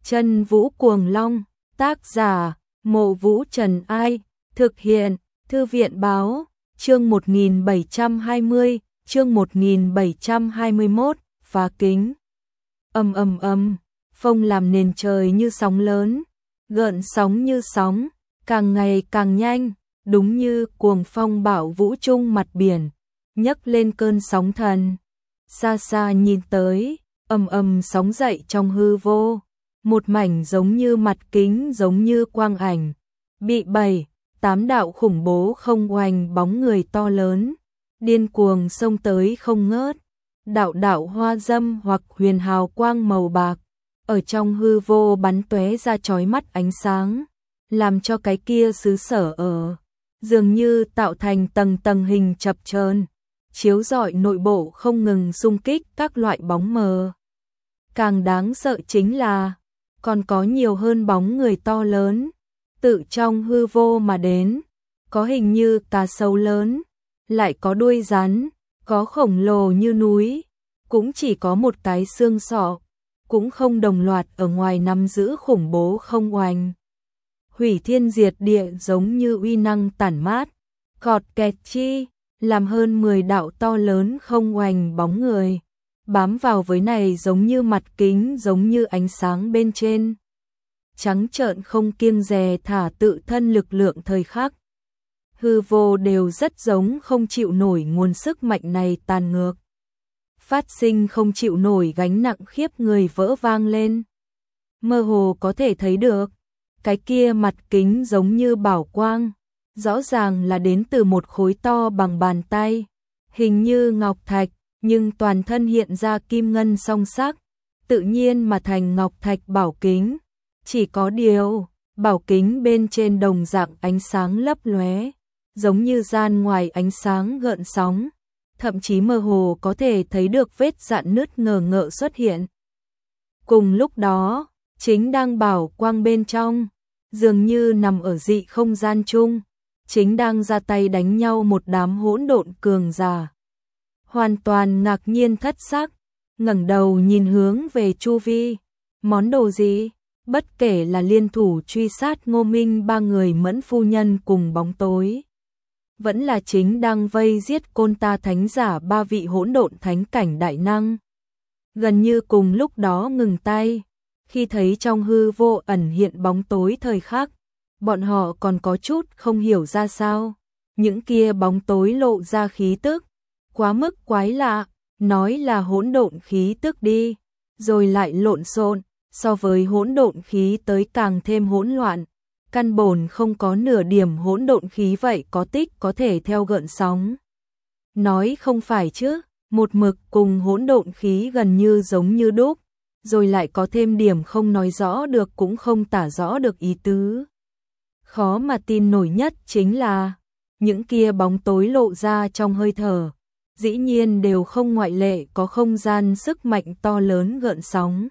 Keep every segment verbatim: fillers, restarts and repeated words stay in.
Chân Vũ Cuồng Long, tác giả, Mộ Vũ Trần Ai, thực hiện, Thư viện Báo, chương một nghìn bảy trăm hai mươi, chương một nghìn bảy trăm hai mươi mốt, phá kính. Ầm ầm ầm, phong làm nền trời như sóng lớn, gợn sóng như sóng, càng ngày càng nhanh, đúng như cuồng phong bạo vũ trung mặt biển, nhấc lên cơn sóng thần. Xa xa nhìn tới, ầm ầm sóng dậy trong hư vô, một mảnh giống như mặt kính giống như quang ảnh, bị bảy, tám đạo khủng bố không oanh bóng người to lớn, điên cuồng xông tới không ngớt, đạo đạo hoa dâm hoặc huyền hào quang màu bạc, ở trong hư vô bắn tóe ra chói mắt ánh sáng, làm cho cái kia xứ sở ở, dường như tạo thành tầng tầng hình chập chờn, chiếu rọi nội bộ không ngừng xung kích các loại bóng mờ. Càng đáng sợ chính là, còn có nhiều hơn bóng người to lớn, tự trong hư vô mà đến, có hình như cá sấu lớn, lại có đuôi rắn, có khổng lồ như núi, cũng chỉ có một cái xương sọ, cũng không đồng loạt ở ngoài nắm giữ khủng bố không oanh. Hủy thiên diệt địa giống như uy năng tản mát, cọt kẹt chi, làm hơn mười đạo to lớn không oanh bóng người, bám vào với này giống như mặt kính giống như ánh sáng bên trên. Trắng trợn không kiêng dè thả tự thân lực lượng thời khắc. Hư vô đều rất giống không chịu nổi nguồn sức mạnh này tàn ngược. Phát sinh không chịu nổi gánh nặng khiếp người vỡ vang lên. Mơ hồ có thể thấy được, cái kia mặt kính giống như bảo quang, rõ ràng là đến từ một khối to bằng bàn tay, hình như ngọc thạch, nhưng toàn thân hiện ra kim ngân song sắc, tự nhiên mà thành ngọc thạch bảo kính. Chỉ có điều, bảo kính bên trên đồng dạng ánh sáng lấp lóe, giống như gian ngoài ánh sáng gợn sóng, thậm chí mơ hồ có thể thấy được vết rạn nứt ngờ ngợ xuất hiện. Cùng lúc đó, chính đang bảo quang bên trong, dường như nằm ở dị không gian chung, chính đang ra tay đánh nhau một đám hỗn độn cường giả. Hoàn toàn ngạc nhiên thất sắc, ngẩng đầu nhìn hướng về chu vi, món đồ gì? Bất kể là liên thủ truy sát Ngô Minh ba người Mẫn phu nhân cùng bóng tối, vẫn là chính đang vây giết Côn Ta thánh giả ba vị hỗn độn thánh cảnh đại năng. Gần như cùng lúc đó ngừng tay, khi thấy trong hư vô ẩn hiện bóng tối thời khắc, bọn họ còn có chút không hiểu ra sao, những kia bóng tối lộ ra khí tức, quá mức quái lạ, nói là hỗn độn khí tức đi, rồi lại lộn xộn. So với hỗn độn khí tới càng thêm hỗn loạn, căn bổn không có nửa điểm hỗn độn khí vậy có tích có thể theo gợn sóng. Nói không phải chứ, một mực cùng hỗn độn khí gần như giống như đúc, rồi lại có thêm điểm không nói rõ được cũng không tả rõ được ý tứ. Khó mà tin nổi nhất chính là, những kia bóng tối lộ ra trong hơi thở, dĩ nhiên đều không ngoại lệ có không gian sức mạnh to lớn gợn sóng.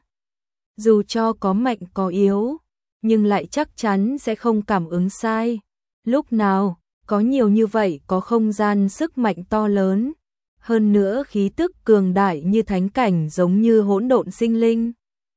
Dù cho có mạnh có yếu, nhưng lại chắc chắn sẽ không cảm ứng sai. Lúc nào, có nhiều như vậy có không gian sức mạnh to lớn, hơn nữa khí tức cường đại như thánh cảnh giống như hỗn độn sinh linh.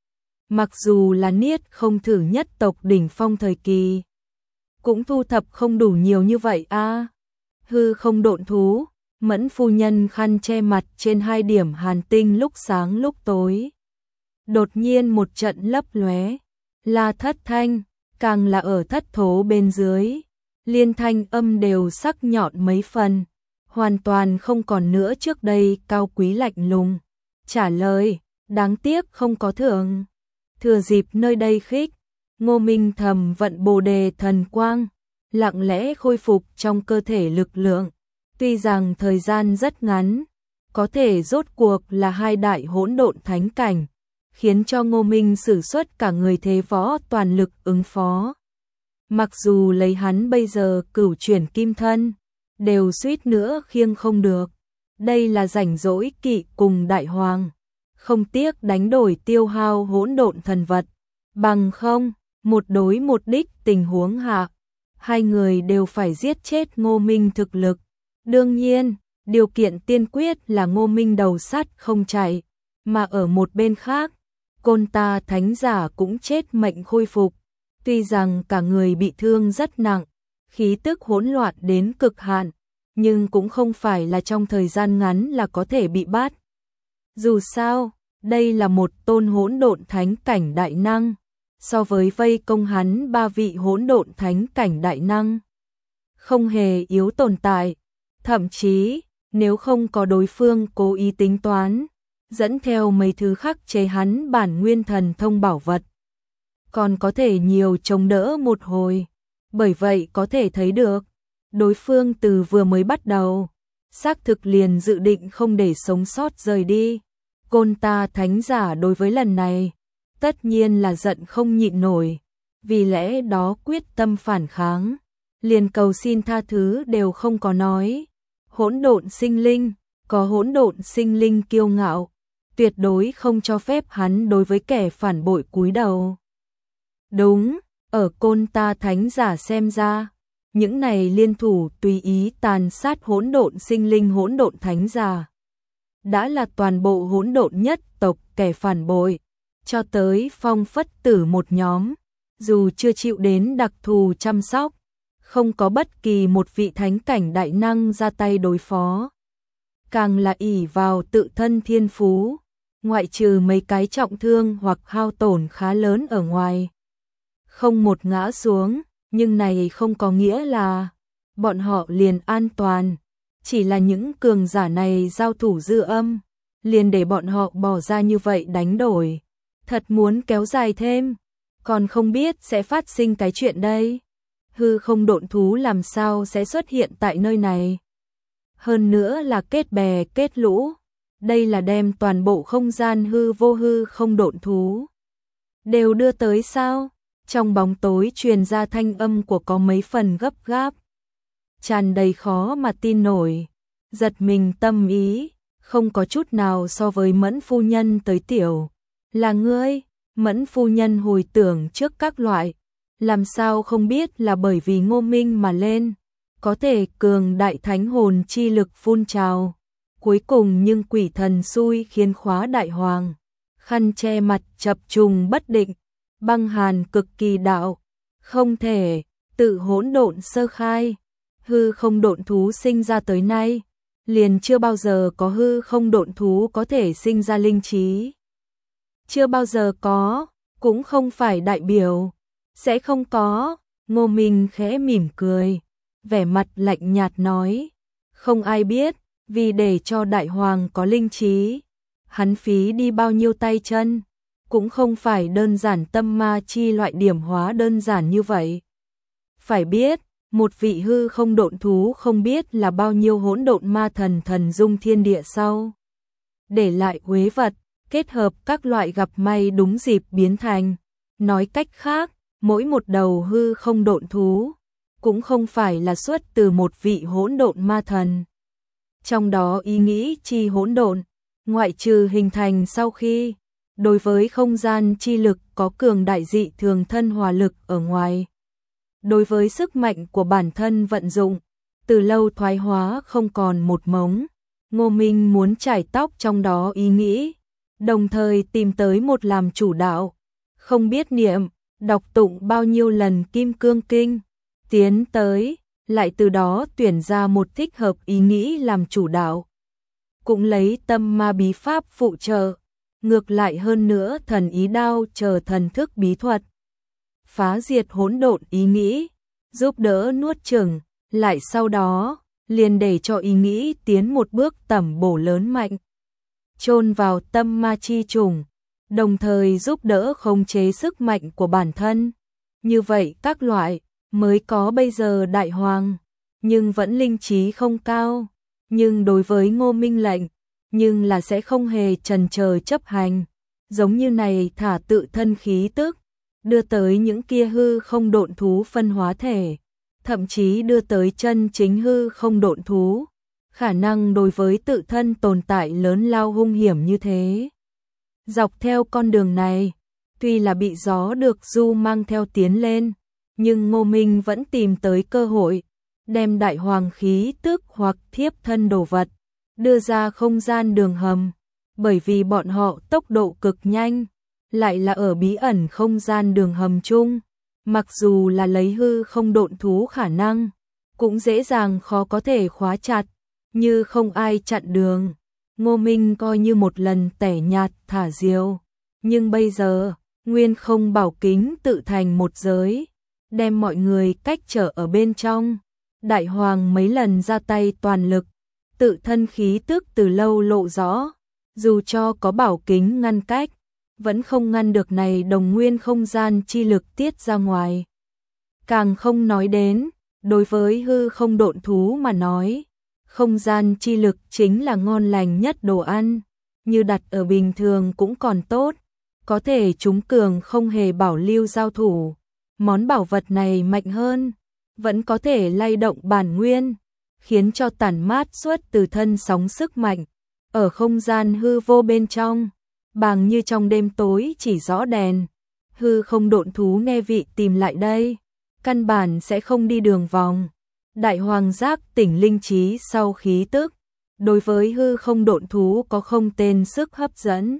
Mặc dù là niết không thử nhất tộc đỉnh phong thời kỳ, cũng thu thập không đủ nhiều như vậy a. À. Hư không độn thú, Mẫn phu nhân khăn che mặt trên hai điểm hàn tinh lúc sáng lúc tối. Đột nhiên một trận lấp lóe, là thất thanh, càng là ở thất thố bên dưới, liên thanh âm đều sắc nhọn mấy phần, hoàn toàn không còn nữa trước đây cao quý lạnh lùng. Trả lời, đáng tiếc không có thưởng. Thừa dịp nơi đây khích, Ngô Minh thầm vận Bồ Đề thần quang, lặng lẽ khôi phục trong cơ thể lực lượng, tuy rằng thời gian rất ngắn, có thể rốt cuộc là hai đại hỗn độn thánh cảnh, khiến cho Ngô Minh sử xuất cả người thế võ toàn lực ứng phó. Mặc dù lấy hắn bây giờ cửu chuyển kim thân, đều suýt nữa khiêng không được. Đây là rảnh rỗi kỵ cùng đại hoàng, không tiếc đánh đổi tiêu hao hỗn độn thần vật, bằng không, một đối một đích tình huống hạ, hai người đều phải giết chết Ngô Minh thực lực. Đương nhiên, điều kiện tiên quyết là Ngô Minh đầu sắt không chạy, mà ở một bên khác, Côn Ta thánh giả cũng chết mệnh khôi phục, tuy rằng cả người bị thương rất nặng, khí tức hỗn loạn đến cực hạn, nhưng cũng không phải là trong thời gian ngắn là có thể bị bắt. Dù sao, đây là một tôn hỗn độn thánh cảnh đại năng, so với vây công hắn ba vị hỗn độn thánh cảnh đại năng, không hề yếu tồn tại, thậm chí, nếu không có đối phương cố ý tính toán, dẫn theo mấy thứ khắc chế hắn bản nguyên thần thông bảo vật, còn có thể nhiều chống đỡ một hồi. Bởi vậy có thể thấy được, đối phương từ vừa mới bắt đầu, xác thực liền dự định không để sống sót rời đi. Côn Ta thánh giả đối với lần này, tất nhiên là giận không nhịn nổi, vì lẽ đó quyết tâm phản kháng, liền cầu xin tha thứ đều không có nói. Hỗn độn sinh linh, có hỗn độn sinh linh kiêu ngạo, tuyệt đối không cho phép hắn đối với kẻ phản bội cúi đầu. Đúng, ở Côn Ta thánh giả xem ra, những này liên thủ tùy ý tàn sát hỗn độn sinh linh hỗn độn thánh giả, đã là toàn bộ hỗn độn nhất tộc kẻ phản bội, cho tới Phong Phất Tử một nhóm, dù chưa chịu đến đặc thù chăm sóc, không có bất kỳ một vị thánh cảnh đại năng ra tay đối phó, càng là ỷ vào tự thân thiên phú, ngoại trừ mấy cái trọng thương hoặc hao tổn khá lớn ở ngoài, không một ngã xuống, nhưng này không có nghĩa là bọn họ liền an toàn, chỉ là những cường giả này giao thủ dư âm, liền để bọn họ bỏ ra như vậy đánh đổi, thật muốn kéo dài thêm, còn không biết sẽ phát sinh cái chuyện đây. Hư không độn thú làm sao sẽ xuất hiện tại nơi này? Hơn nữa là kết bè kết lũ, đây là đem toàn bộ không gian hư vô hư không độn thú đều đưa tới sao? Trong bóng tối truyền ra thanh âm của có mấy phần gấp gáp, tràn đầy khó mà tin nổi, giật mình tâm ý, không có chút nào so với Mẫn phu nhân tới tiểu. Là ngươi? Mẫn phu nhân hồi tưởng trước các loại, làm sao không biết là bởi vì Ngô Minh mà lên, có thể cường đại thánh hồn chi lực phun trào. Cuối cùng nhưng quỷ thần xui khiến khóa đại hoàng, khăn che mặt chập trùng bất định, băng hàn cực kỳ đạo, không thể, tự hỗn độn sơ khai, hư không độn thú sinh ra tới nay, liền chưa bao giờ có hư không độn thú có thể sinh ra linh trí. Chưa bao giờ có, cũng không phải đại biểu, sẽ không có. Ngô Minh khẽ mỉm cười, vẻ mặt lạnh nhạt nói, không ai biết, vì để cho đại hoàng có linh trí, hắn phí đi bao nhiêu tay chân, cũng không phải đơn giản tâm ma chi loại điểm hóa đơn giản như vậy. Phải biết, một vị hư không độn thú không biết là bao nhiêu hỗn độn ma thần thần dung thiên địa sau, để lại uế vật, kết hợp các loại gặp may đúng dịp biến thành. Nói cách khác, mỗi một đầu hư không độn thú cũng không phải là xuất từ một vị hỗn độn ma thần. Trong đó ý nghĩ chi hỗn độn, ngoại trừ hình thành sau khi đối với không gian chi lực có cường đại dị thường thân hòa lực ở ngoài, đối với sức mạnh của bản thân vận dụng, từ lâu thoái hóa không còn một mống. Ngô Minh muốn trải tóc trong đó ý nghĩ, đồng thời tìm tới một làm chủ đạo, không biết niệm, đọc tụng bao nhiêu lần Kim Cương Kinh, tiến tới, lại từ đó tuyển ra một thích hợp ý nghĩ làm chủ đạo. Cũng lấy tâm ma bí pháp phụ trợ, ngược lại hơn nữa thần ý đao chờ thần thức bí thuật, phá diệt hỗn độn ý nghĩ, giúp đỡ nuốt chửng, lại sau đó, liền để cho ý nghĩ tiến một bước tẩm bổ lớn mạnh, chôn vào tâm ma chi trùng, đồng thời giúp đỡ khống chế sức mạnh của bản thân. Như vậy các loại mới có bây giờ đại hoàng, nhưng vẫn linh trí không cao, nhưng đối với Ngô Minh lệnh, nhưng là sẽ không hề chần chờ chấp hành, giống như này thả tự thân khí tức, đưa tới những kia hư không độn thú phân hóa thể, thậm chí đưa tới chân chính hư không độn thú, khả năng đối với tự thân tồn tại lớn lao hung hiểm như thế. Dọc theo con đường này, tuy là bị gió được du mang theo tiến lên, nhưng Ngô Minh vẫn tìm tới cơ hội, đem đại hoàng khí tức hoặc thiếp thân đồ vật, đưa ra không gian đường hầm, bởi vì bọn họ tốc độ cực nhanh, lại là ở bí ẩn không gian đường hầm chung, mặc dù là lấy hư không độn thú khả năng, cũng dễ dàng khó có thể khóa chặt, như không ai chặn đường. Ngô Minh coi như một lần tẻ nhạt thả diều, nhưng bây giờ, nguyên không bảo kính tự thành một giới, đem mọi người cách trở ở bên trong. Đại Hoàng mấy lần ra tay toàn lực, tự thân khí tức từ lâu lộ rõ, dù cho có bảo kính ngăn cách, vẫn không ngăn được này đồng nguyên không gian chi lực tiết ra ngoài. Càng không nói đến, đối với hư không độn thú mà nói, không gian chi lực chính là ngon lành nhất đồ ăn, như đặt ở bình thường cũng còn tốt, có thể chúng cường không hề bảo lưu giao thủ. Món bảo vật này mạnh hơn, vẫn có thể lay động bản nguyên, khiến cho tản mát xuất từ thân sóng sức mạnh, ở không gian hư vô bên trong, bằng như trong đêm tối chỉ rõ đèn. Hư không độn thú nghe vị tìm lại đây, căn bản sẽ không đi đường vòng. Đại Hoàng giác tỉnh linh trí sau khí tức, đối với hư không độn thú có không tên sức hấp dẫn.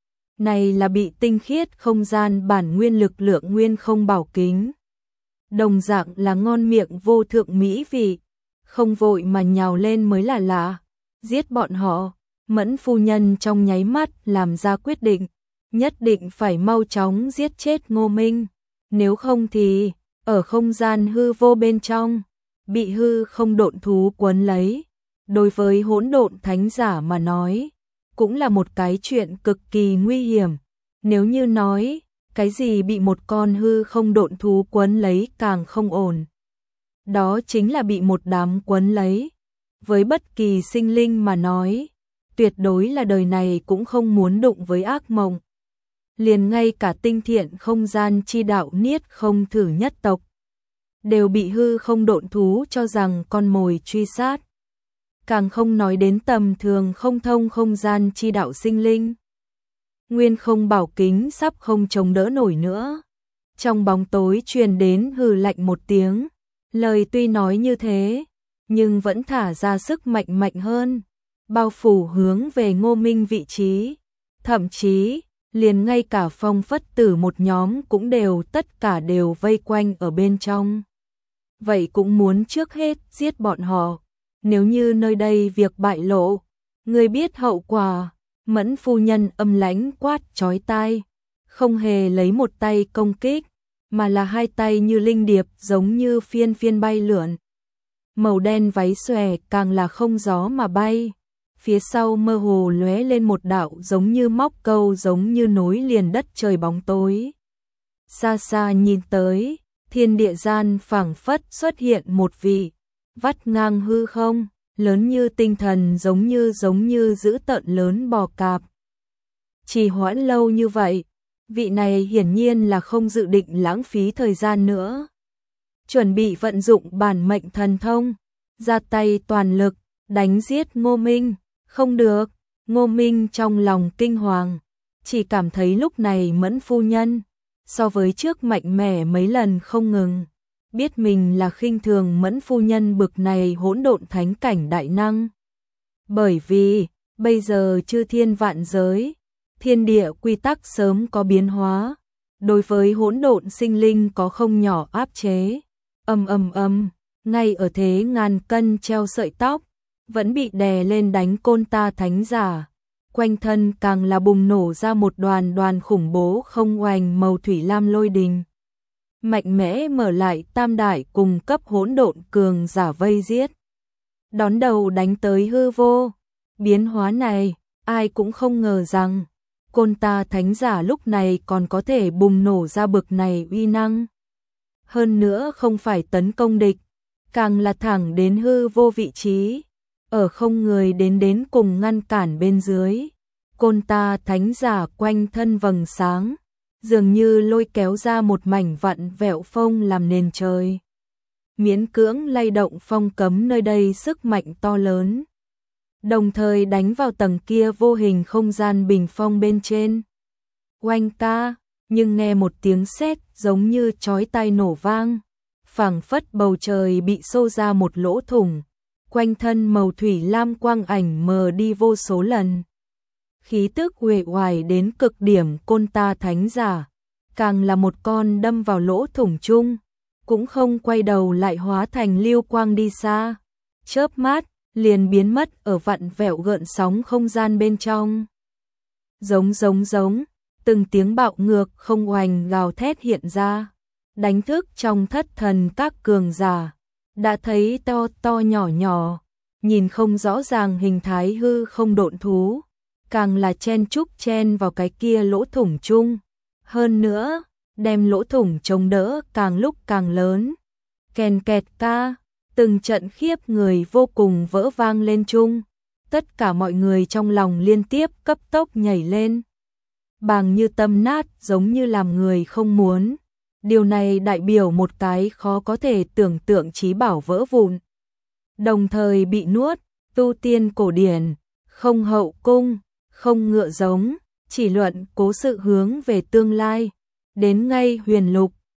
Này là bị tinh khiết không gian bản nguyên lực lượng nguyên không bảo kính. Đồng dạng là ngon miệng vô thượng mỹ vị, không vội mà nhào lên mới là lạ. Giết bọn họ, Mẫn phu nhân trong nháy mắt làm ra quyết định, nhất định phải mau chóng giết chết Ngô Minh, nếu không thì ở không gian hư vô bên trong, bị hư không độn thú quấn lấy, đối với hỗn độn thánh giả mà nói, cũng là một cái chuyện cực kỳ nguy hiểm. Nếu như nói, cái gì bị một con hư không độn thú quấn lấy càng không ổn. Đó chính là bị một đám quấn lấy. Với bất kỳ sinh linh mà nói, tuyệt đối là đời này cũng không muốn đụng với ác mộng. Liền ngay cả tinh thiện không gian chi đạo niết không thử nhất tộc, đều bị hư không độn thú cho rằng con mồi truy sát. Càng không nói đến tầm thường không thông không gian chi đạo sinh linh. Nguyên không bảo kính sắp không chống đỡ nổi nữa. Trong bóng tối truyền đến hừ lạnh một tiếng. Lời tuy nói như thế, nhưng vẫn thả ra sức mạnh mạnh hơn, bao phủ hướng về Ngô Minh vị trí. Thậm chí, liền ngay cả Phong Phất Tử một nhóm cũng đều tất cả đều vây quanh ở bên trong. Vậy cũng muốn trước hết giết bọn họ. Nếu như nơi đây việc bại lộ, người biết hậu quả. Mẫn phu nhân âm lãnh quát chói tai, không hề lấy một tay công kích, mà là hai tay như linh điệp giống như phiên phiên bay lượn. Màu đen váy xòe càng là không gió mà bay, phía sau mơ hồ lóe lên một đạo giống như móc câu giống như nối liền đất trời bóng tối. Xa xa nhìn tới, thiên địa gian phảng phất xuất hiện một vị, vắt ngang hư không, lớn như tinh thần giống như giống như giữ tợn lớn bò cạp. Chỉ hoãn lâu như vậy, vị này hiển nhiên là không dự định lãng phí thời gian nữa. Chuẩn bị vận dụng bản mệnh thần thông, ra tay toàn lực, đánh giết Ngô Minh. Không được, Ngô Minh trong lòng kinh hoàng, chỉ cảm thấy lúc này Mẫn phu nhân, so với trước mạnh mẽ mấy lần không ngừng. Biết mình là khinh thường Mẫn phu nhân bực này hỗn độn thánh cảnh đại năng. Bởi vì, bây giờ chư thiên vạn giới, thiên địa quy tắc sớm có biến hóa, đối với hỗn độn sinh linh có không nhỏ áp chế. Ầm ầm ầm, ngay ở thế ngàn cân treo sợi tóc, vẫn bị đè lên đánh côn ta thánh giả. Quanh thân càng là bùng nổ ra một đoàn đoàn khủng bố không oanh màu thủy lam lôi đình. Mạnh mẽ mở lại tam đại cùng cấp hỗn độn cường giả vây giết. Đón đầu đánh tới hư vô. Biến hóa này, ai cũng không ngờ rằng, côn ta thánh giả lúc này còn có thể bùng nổ ra bực này uy năng. Hơn nữa không phải tấn công địch, càng là thẳng đến hư vô vị trí, ở không người đến đến cùng ngăn cản bên dưới. Côn ta thánh giả quanh thân vầng sáng, dường như lôi kéo ra một mảnh vặn vẹo phong làm nền trời. Miễn cưỡng lay động phong cấm nơi đây sức mạnh to lớn. Đồng thời đánh vào tầng kia vô hình không gian bình phong bên trên. Oanh ca, nhưng nghe một tiếng sét giống như chói tai nổ vang. Phảng phất bầu trời bị xô ra một lỗ thủng. Quanh thân màu thủy lam quang ảnh mờ đi vô số lần. khí tức uể oải đến cực điểm côn ta thánh giả, càng là một con đâm vào lỗ thủng chung, cũng không quay đầu lại hóa thành lưu quang đi xa, chớp mắt liền biến mất ở vặn vẹo gợn sóng không gian bên trong. Giống giống giống, từng tiếng bạo ngược không oành gào thét hiện ra, đánh thức trong thất thần các cường giả, đã thấy to to nhỏ nhỏ, nhìn không rõ ràng hình thái hư không độn thú, càng là chen chúc chen vào cái kia lỗ thủng chung, hơn nữa, đem lỗ thủng chống đỡ càng lúc càng lớn. Kèn kẹt ca, từng trận khiếp người vô cùng vỡ vang lên chung, tất cả mọi người trong lòng liên tiếp cấp tốc nhảy lên. Bàng như tâm nát giống như làm người không muốn. Điều này đại biểu một cái khó có thể tưởng tượng trí bảo vỡ vụn. Đồng thời bị nuốt, tu tiên cổ điển, không hậu cung, không ngựa giống, chỉ luận cố sự hướng về tương lai. Đến ngay huyền lục,